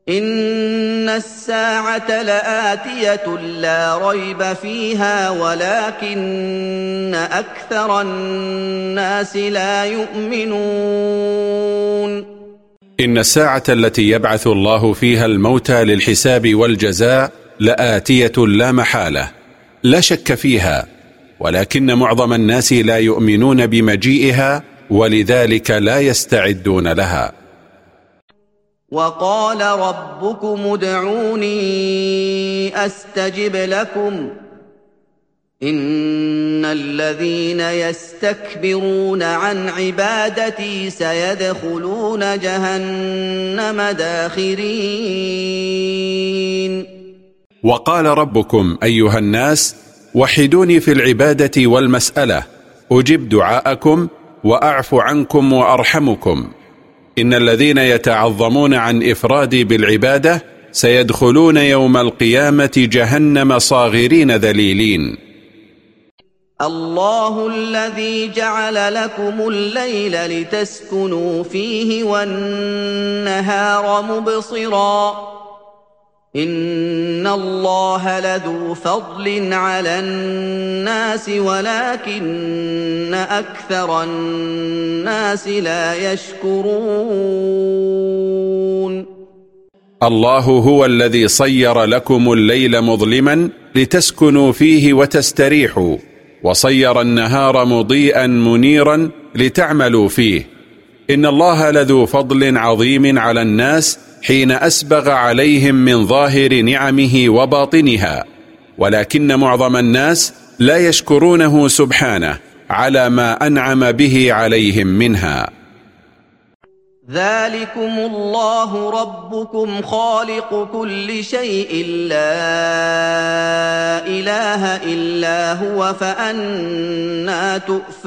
إن الساعة لآتية لا ريب فيها ولكن أكثر الناس لا يؤمنون. إن الساعة التي يبعث الله فيها الموتى للحساب والجزاء لآتية لا محالة، لا شك فيها، ولكن معظم الناس لا يؤمنون بمجيئها، ولذلك لا يستعدون لها. وقال ربكم ادعوني أستجب لكم إن الذين يستكبرون عن عبادتي سيدخلون جهنم داخرين. وقال ربكم أيها الناس وحدوني في العبادة والمسألة، أجب دعاءكم وأعف عنكم وأرحمكم. إن الذين يتعظمون عن إفرادي بالعبادة سيدخلون يوم القيامة جهنم صاغرين ذليلين. الله الذي جعل لكم الليل لتسكنوا فيه والنهار مبصرا إن الله لذو فضل على الناس ولكن أكثر الناس لا يشكرون. الله هو الذي صير لكم الليل مظلما لتسكنوا فيه وتستريحوا، وصير النهار مضيئا منيرا لتعملوا فيه. إن الله لذو فضل عظيم على الناس حين أسبغ عليهم من ظاهر نعمه وباطنها، ولكن معظم الناس لا يشكرونه سبحانه على ما أنعم به عليهم منها. ذلكم الله ربكم خالق كل شيء لا إله إلا هو فأنى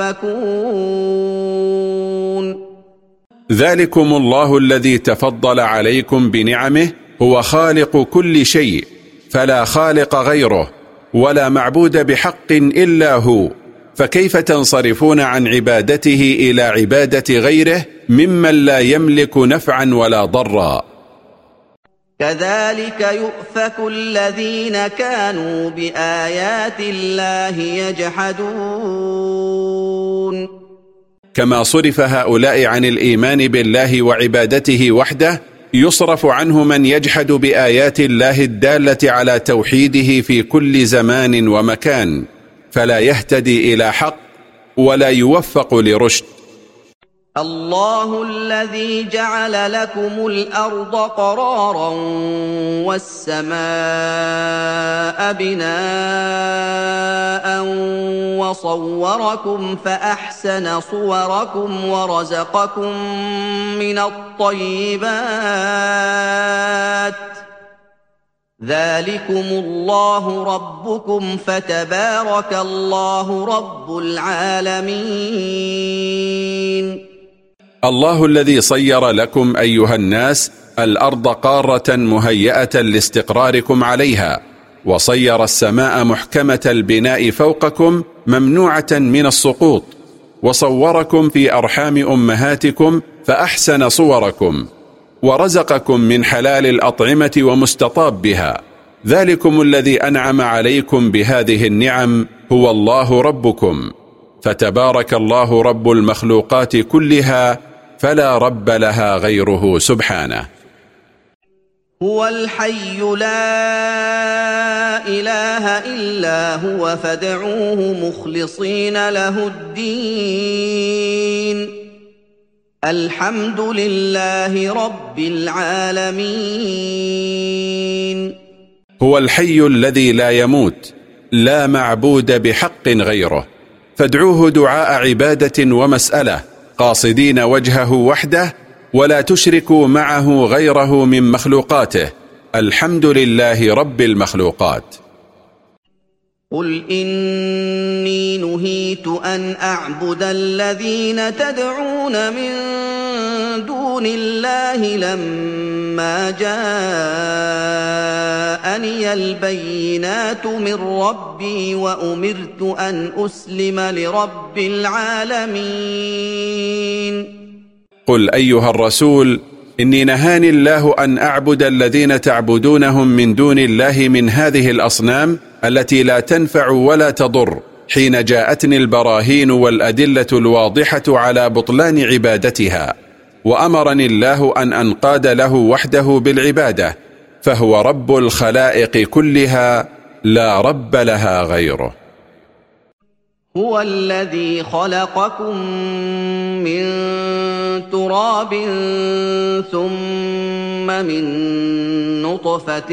تؤفكون. ذلكم الله الذي تفضل عليكم بنعمه هو خالق كل شيء، فلا خالق غيره ولا معبود بحق إلا هو، فكيف تنصرفون عن عبادته إلى عبادة غيره ممن لا يملك نفعا ولا ضرا؟ كذلك يؤفك الذين كانوا بآيات الله يجحدون. كما صرف هؤلاء عن الإيمان بالله وعبادته وحده، يصرف عنه من يجحد بآيات الله الدالة على توحيده في كل زمان ومكان، فلا يهتدي إلى حق ولا يوفق لرشد. الله الذي جعل لكم الأرض قرارا والسماء بناء وصوركم فأحسن صوركم ورزقكم من الطيبات ذلكم الله ربكم فتبارك الله رب العالمين. الله الذي صير لكم أيها الناس الأرض قارة مهيئة لاستقراركم عليها، وصير السماء محكمة البناء فوقكم ممنوعة من السقوط، وصوركم في أرحام أمهاتكم فأحسن صوركم، ورزقكم من حلال الأطعمة ومستطاب بها. ذلكم الذي أنعم عليكم بهذه النعم هو الله ربكم، فتبارك الله رب المخلوقات كلها، فلا رب لها غيره سبحانه. هو الحي لا إله إلا هو فادعوه مخلصين له الدين الحمد لله رب العالمين. هو الحي الذي لا يموت، لا معبود بحق غيره، فادعوه دعاء عبادة ومسألة قاصدين وجهه وحده، ولا تشركوا معه غيره من مخلوقاته. الحمد لله رب المخلوقات. قل إني نهيت أن أعبد الذين تدعون من دون الله لما جاءني البينات من ربي وأمرت أن أسلم لرب العالمين. قل أيها الرسول إني نهاني الله أن أعبد الذين تعبدونهم من دون الله من هذه الأصنام التي لا تنفع ولا تضر، حين جاءتني البراهين والأدلة الواضحة على بطلان عبادتها، وأمرني الله أن أنقاد له وحده بالعبادة، فهو رب الخلائق كلها لا رب لها غيره. هو الذي خلقكم من تراب ثم من نطفة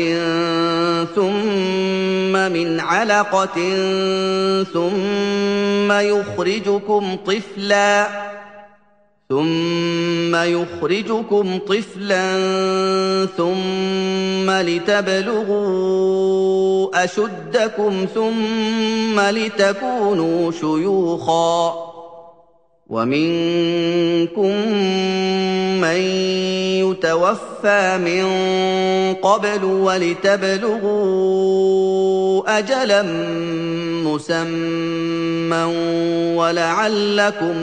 ثم من علقة ثم يخرجكم طفلا ثم لتبلغوا أشدكم ثم لتكونوا شيوخا، ومنكم من يتوفى من قبل ولتبلغوا أجلا مسمى ولعلكم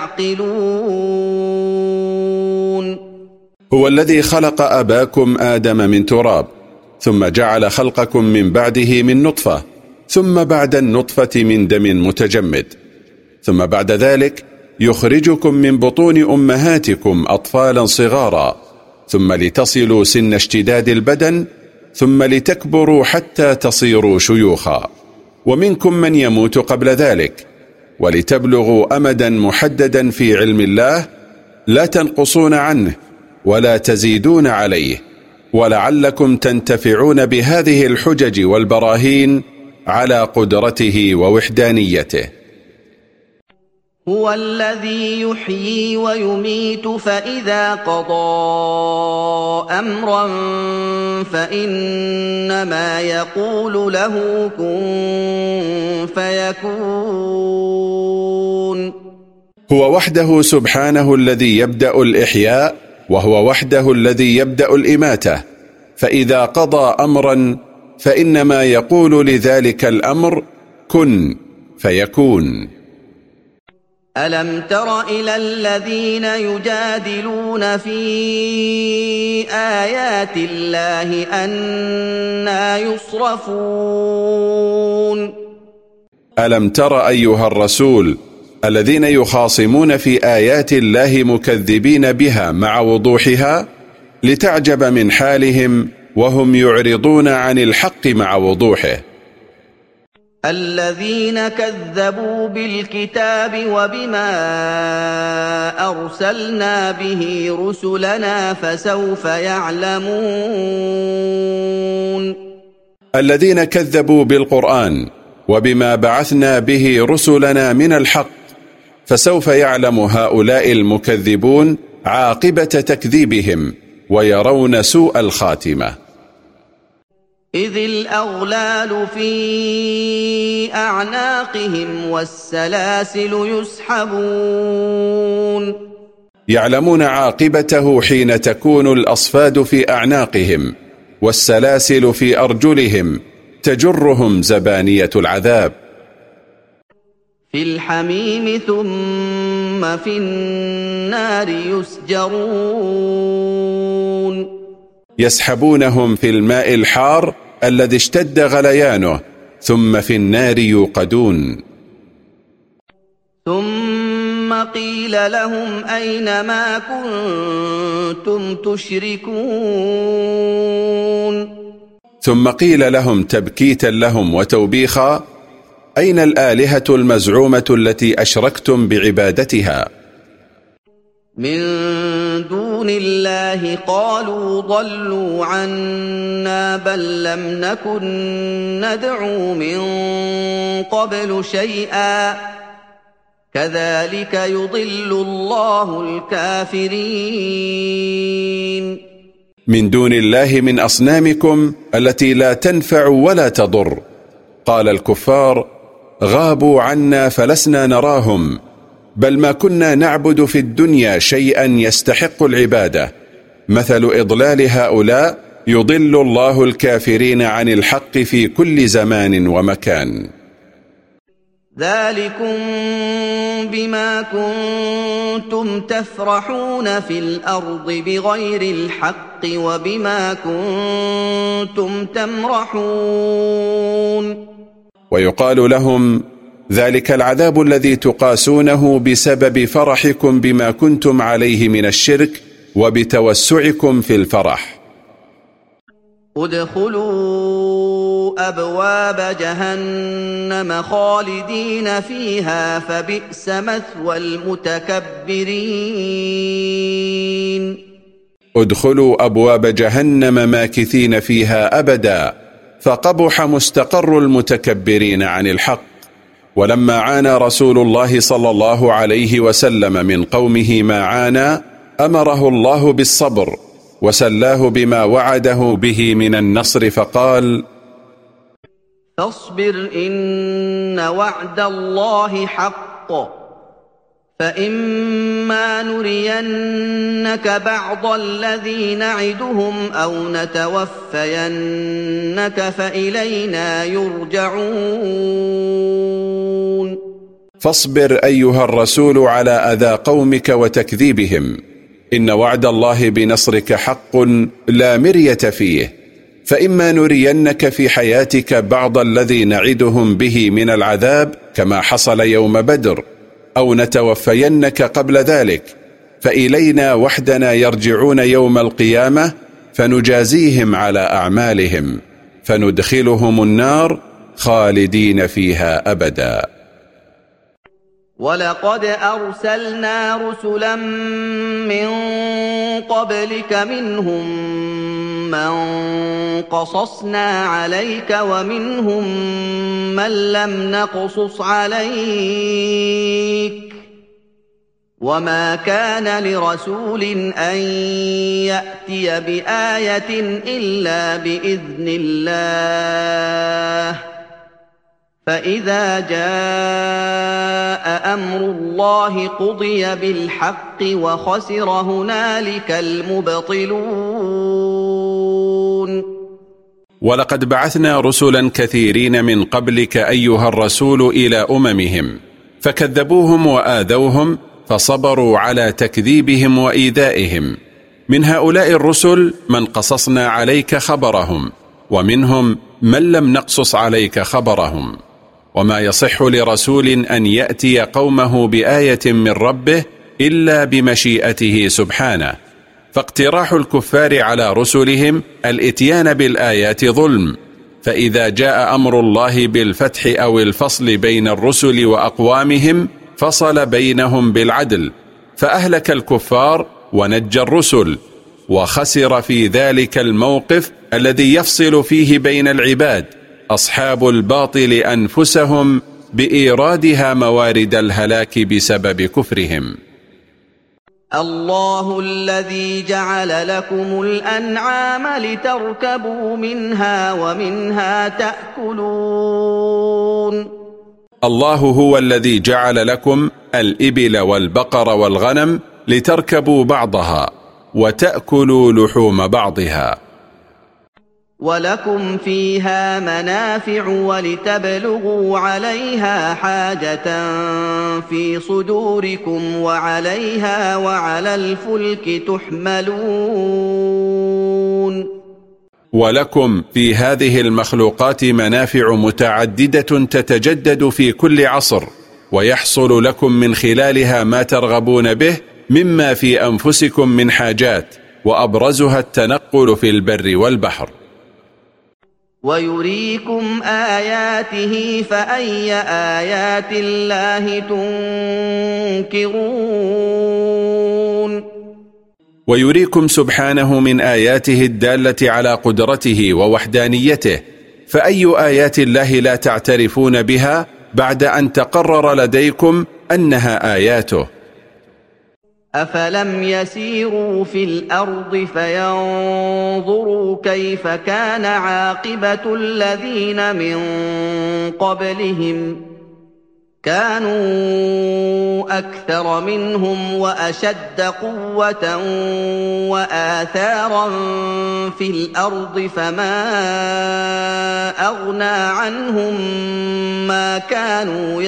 تعقلون. هو الذي خلق أباكم آدم من تراب، ثم جعل خلقكم من بعده من نطفة، ثم بعد النطفة من دم متجمد، ثم بعد ذلك يخرجكم من بطون أمهاتكم أطفالا صغارا، ثم لتصلوا سن اشتداد البدن، ثم لتكبروا حتى تصيروا شيوخا، ومنكم من يموت قبل ذلك، ولتبلغوا أمدا محددا في علم الله لا تنقصون عنه ولا تزيدون عليه، ولعلكم تنتفعون بهذه الحجج والبراهين على قدرته ووحدانيته. هو الذي يحيي ويميت، فإذا قضى أمرا فإنما يقول له كن فيكون. هو وحده سبحانه الذي يبدأ الإحياء، وهو وحده الذي يبدأ الإماتة، فإذا قضى أمرا فإنما يقول لذلك الأمر كن فيكون. ألم تر إلى الذين يجادلون في آيات الله أنى يصرفون؟ ألم تر أيها الرسول الذين يخاصمون في آيات الله مكذبين بها مع وضوحها، لتعجب من حالهم وهم يعرضون عن الحق مع وضوحه. الذين كذبوا بالكتاب وبما أرسلنا به رسلنا فسوف يعلمون. الذين كذبوا بالقرآن وبما بعثنا به رسلنا من الحق، فسوف يعلم هؤلاء المكذبون عاقبة تكذيبهم ويرون سوء الخاتمة. إذ الأغلال في أعناقهم والسلاسل يسحبون. يعلمون عاقبته حين تكون الأصفاد في أعناقهم والسلاسل في أرجلهم تجرهم زبانية العذاب. في الحميم ثم في النار يسجرون. يسحبونهم في الماء الحار الذي اشتد غليانه، ثم في النار يوقدون. ثم قيل لهم أين ما كنتم تشركون. ثم قيل لهم تبكيتا لهم وتوبيخا: أين الآلهة المزعومة التي أشركتم بعبادتها؟ من دون الله. قالوا ضلوا عنا بل لم نكن ندعو من قبل شيئا كذلك يضل الله الكافرين. من دون الله من أصنامكم التي لا تنفع ولا تضر. قال الكفار: غابوا عنا فلسنا نراهم، بل ما كنا نعبد في الدنيا شيئا يستحق العبادة. مثل إضلال هؤلاء يضل الله الكافرين عن الحق في كل زمان ومكان. ذلكم بما كنتم تفرحون في الأرض بغير الحق وبما كنتم تمرحون. ويقال لهم: ذلك العذاب الذي تقاسونه بسبب فرحكم بما كنتم عليه من الشرك وبتوسعكم في الفرح. ادخلوا أبواب جهنم خالدين فيها فبئس مثوى المتكبرين. ادخلوا أبواب جهنم ماكثين فيها أبدا فقبح مستقر المتكبرين عن الحق. ولما عانى رسول الله صلى الله عليه وسلم من قومه ما عانى أمره الله بالصبر وسلاه بما وعده به من النصر فقال: فاصبر إن وعد الله حق فإما نرينك بعض الذي نعدهم أو نتوفينك فإلينا يرجعون. فاصبر أيها الرسول على أذى قومك وتكذيبهم، إن وعد الله بنصرك حق لا مرية فيه، فإما نرينك في حياتك بعض الذي نعدهم به من العذاب كما حصل يوم بدر، أو نتوفينك قبل ذلك، فإلينا وحدنا يرجعون يوم القيامة فنجازيهم على أعمالهم فندخلهم النار خالدين فيها أبدا. ولقد أرسلنا رسلا من قبلك منهم من قصصنا عليك ومنهم من لم نقصص عليك وما كان لرسول أن يأتي بآية إلا بإذن الله فإذا جاء أمر الله قضي بالحق وخسر هنالك المبطلون. ولقد بعثنا رسلا كثيرين من قبلك أيها الرسول إلى أممهم فكذبوهم وآذوهم فصبروا على تكذيبهم وإيذائهم. من هؤلاء الرسل من قصصنا عليك خبرهم ومنهم من لم نقصص عليك خبرهم. وما يصح لرسول أن يأتي قومه بآية من ربه إلا بمشيئته سبحانه، فاقتراح الكفار على رسلهم الاتيان بالآيات ظلم، فإذا جاء أمر الله بالفتح أو الفصل بين الرسل وأقوامهم فصل بينهم بالعدل فأهلك الكفار ونجى الرسل، وخسر في ذلك الموقف الذي يفصل فيه بين العباد أصحاب الباطل أنفسهم بإيرادها موارد الهلاك بسبب كفرهم. الله الذي جعل لكم الأنعام لتركبوا منها ومنها تأكلون. الله هو الذي جعل لكم الإبل والبقر والغنم لتركبوا بعضها وتأكلوا لحوم بعضها. ولكم فيها منافع ولتبلغوا عليها حاجة في صدوركم وعليها وعلى الفلك تحملون. ولكم في هذه المخلوقات منافع متعددة تتجدد في كل عصر، ويحصل لكم من خلالها ما ترغبون به مما في أنفسكم من حاجات، وأبرزها التنقل في البر والبحر. ويريكم آياته فأي آيات الله تنكرون. ويريكم سبحانه من آياته الدالة على قدرته ووحدانيته، فأي آيات الله لا تعترفون بها بعد أن تقرر لديكم أنها آياته؟ أفلم يسيروا في الأرض فينظروا كيف كان عاقبة الذين من قبلهم كانوا أكثر منهم وأشد قوة وآثارا في الأرض فما أغنى عنهم ما كانوا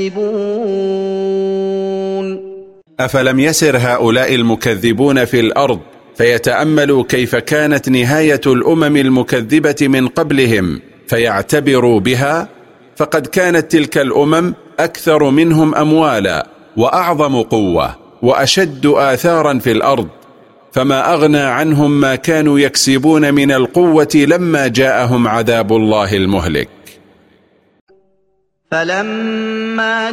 يكسبون. أفلم يسر هؤلاء المكذبون في الأرض فيتأملوا كيف كانت نهاية الأمم المكذبة من قبلهم فيعتبروا بها؟ فقد كانت تلك الأمم أكثر منهم أموالا وأعظم قوة وأشد آثارا في الأرض، فما أغنى عنهم ما كانوا يكسبون من القوة لما جاءهم عذاب الله المهلك. فلما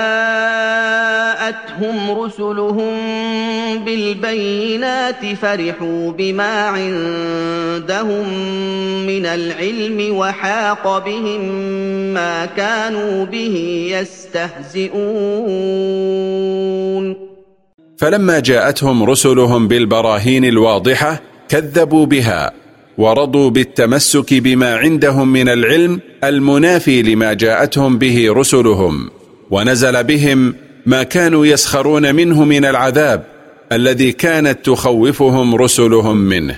جاءتهم رسلهم بالبينات فرحوا بما عندهم من العلم وحاق بهم ما كانوا به يستهزئون. فلما جاءتهم رسلهم بالبراهين الواضحة كذبوا بها ورضوا بالتمسك بما عندهم من العلم المنافي لما جاءتهم به رسلهم، ونزل بهم ما كانوا يسخرون منه من العذاب الذي كانت تخوفهم رسلهم منه.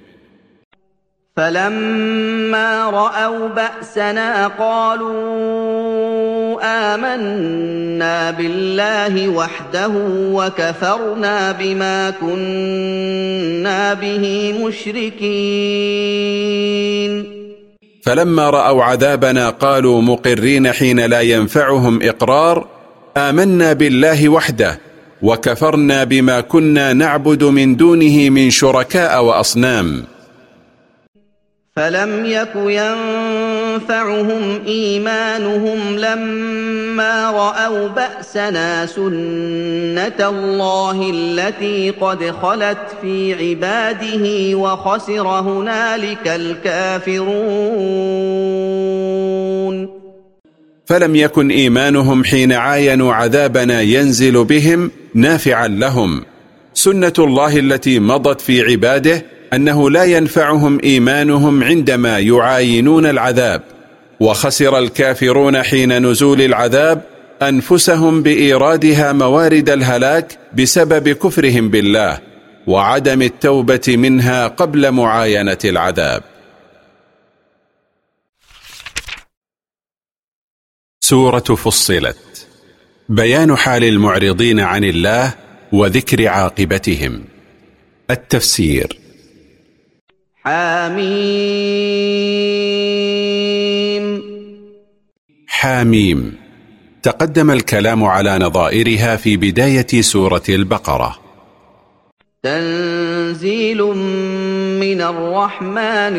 فلما رأوا بأسنا قالوا آمنا بالله وحده وكفرنا بما كنا به مشركين. فلما رأوا عذابنا قالوا مقرين حين لا ينفعهم إقرار آمنا بالله وحده وكفرنا بما كنا نعبد من دونه من شركاء وأصنام. فلم يك ينفعهم إيمانهم لما رأوا بأسنا سنة الله التي قد خلت في عباده وخسر هنالك الكافرون. فلم يكن إيمانهم حين عاينوا عذابنا ينزل بهم نافعا لهم. سنة الله التي مضت في عباده أنه لا ينفعهم إيمانهم عندما يعاينون العذاب، وخسر الكافرون حين نزول العذاب أنفسهم بإيرادها موارد الهلاك بسبب كفرهم بالله وعدم التوبة منها قبل معاينة العذاب. سورة فصلت. بيان حال المعرضين عن الله وذكر عاقبتهم. التفسير. حميم. حميم. تقدم الكلام على نظائرها في بداية سورة البقرة. تنزيل من الرحمن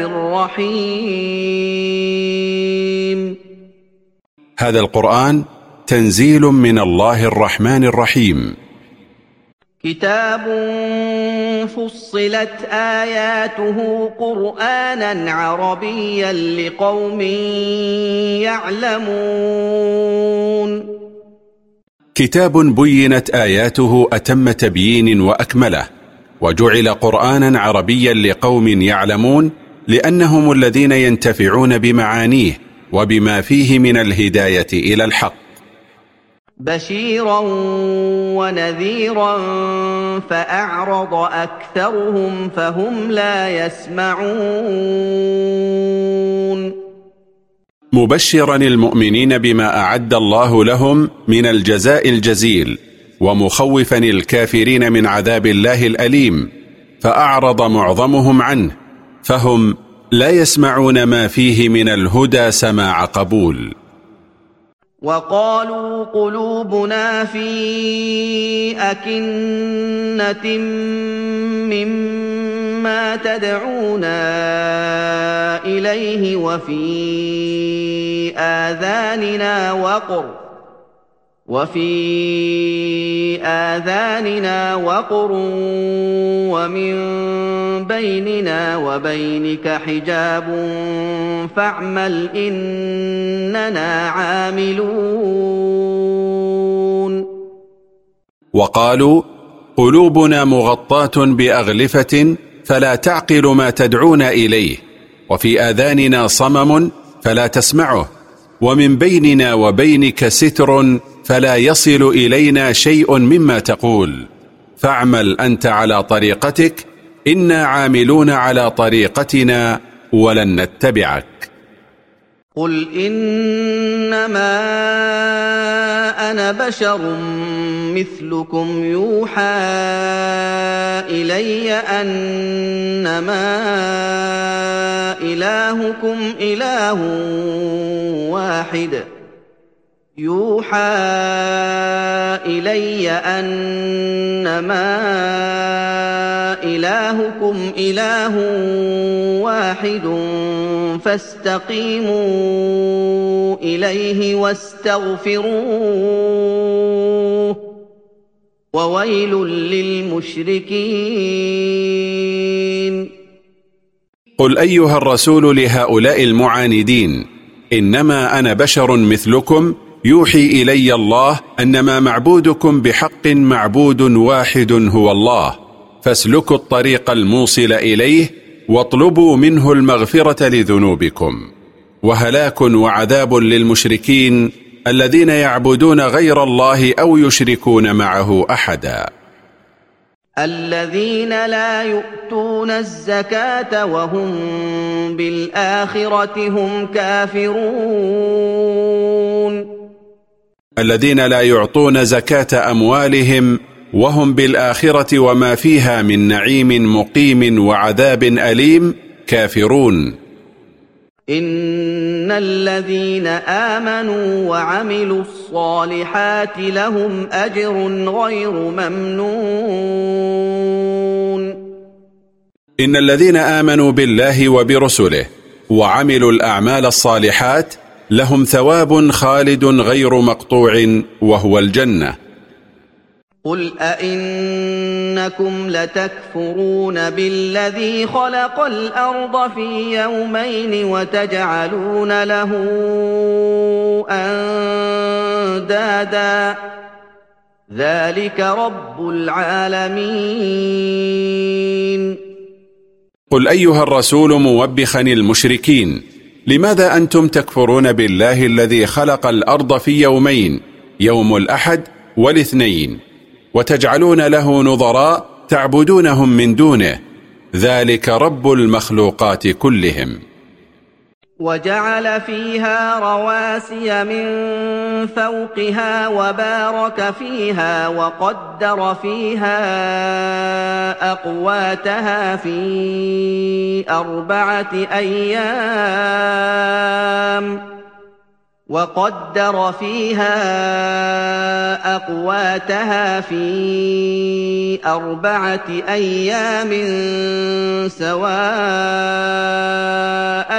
الرحيم. هذا القرآن تنزيل من الله الرحمن الرحيم. كتاب فصلت آياته قرآنا عربيا لقوم يعلمون. كتاب بينت آياته أتم تبيين وأكمله، وجعل قرآنا عربيا لقوم يعلمون لأنهم الذين ينتفعون بمعانيه وبما فيه من الهداية إلى الحق. بشيرا ونذيرا فأعرض أكثرهم فهم لا يسمعون. مبشرا المؤمنين بما أعد الله لهم من الجزاء الجزيل، ومخوفا الكافرين من عذاب الله الأليم، فأعرض معظمهم عنه فهم لا يسمعون ما فيه من الهدى سماع قبول. وقالوا قلوبنا في أكنة مما تدعونا إليه وفي آذاننا وقر ومن بيننا وبينك حجاب فاعمل إننا عاملون. وقالوا قلوبنا مغطاة بأغلفة فلا تعقل ما تدعون إليه، وفي آذاننا صمم فلا تسمعه، ومن بيننا وبينك ستر فلا يصل إلينا شيء مما تقول، فاعمل أنت على طريقتك، إنا عاملون على طريقتنا ولن نتبعك. قل إنما أنا بشر مثلكم يوحى إلي أنما إلهكم إله واحد فاستقيموا إليه واستغفروه وويل للمشركين. قل أيها الرسول لهؤلاء المعاندين: إنما أنا بشر مثلكم يوحي إلي الله أنما معبودكم بحق معبود واحد هو الله، فاسلكوا الطريق الموصل إليه واطلبوا منه المغفرة لذنوبكم. وهلاك وعذاب للمشركين الذين يعبدون غير الله أو يشركون معه أحدا. الذين لا يؤتون الزكاة وهم بالآخرة هم كافرون. الذين لا يعطون زكاة أموالهم وهم بالآخرة وما فيها من نعيم مقيم وعذاب أليم كافرون. إن الذين آمنوا وعملوا الصالحات لهم أجر غير ممنون. إن الذين آمنوا بالله وبرسله وعملوا الأعمال الصالحات لهم ثواب خالد غير مقطوع وهو الجنة. قل أئنكم لتكفرون بالذي خلق الأرض في يومين وتجعلون له أندادا ذلك رب العالمين. قل أيها الرسول موبخا المشركين: لماذا أنتم تكفرون بالله الذي خلق الأرض في يومين، يوم الأحد والاثنين، وتجعلون له نظراء تعبدونهم من دونه، ذلك رب المخلوقات كلهم. وجعل فيها رواسي من فوقها وبارك فيها وقدر فيها أقواتها في 4 أيام سواء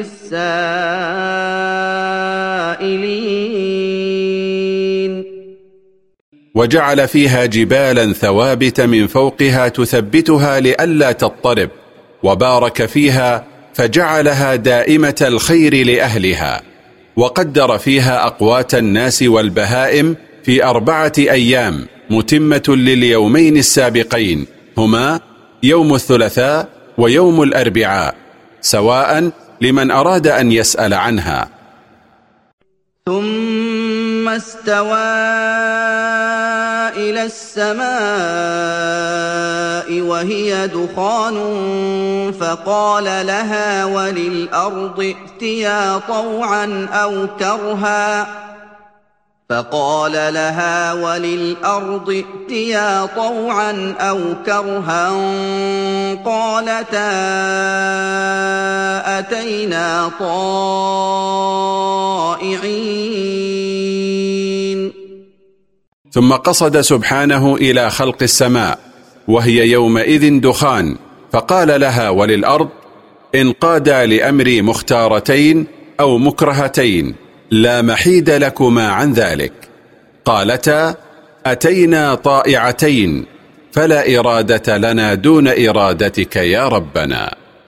للسائلين. وجعل فيها جبالا ثوابت من فوقها تثبتها لئلا تضطرب، وبارك فيها فجعلها دائمة الخير لأهلها، وقدر فيها أقوات الناس والبهائم في 4 أيام متمة لليومين السابقين، هما يوم الثلاثاء ويوم الأربعاء، سواء لمن أراد أن يسأل عنها. ثم استوى إلى السماء وهي دخان فقال لها وللأرض ائتيا طوعا أو كرها قالتا أتينا طائعين. ثم قصد سبحانه إلى خلق السماء وهي يومئذ دخان، فقال لها وللأرض: انقادا لأمر مختارتين أو مكرهتين لا محيد لكما عن ذلك. قالتا: أتينا طائعتين، فلا إرادة لنا دون إرادتك يا ربنا.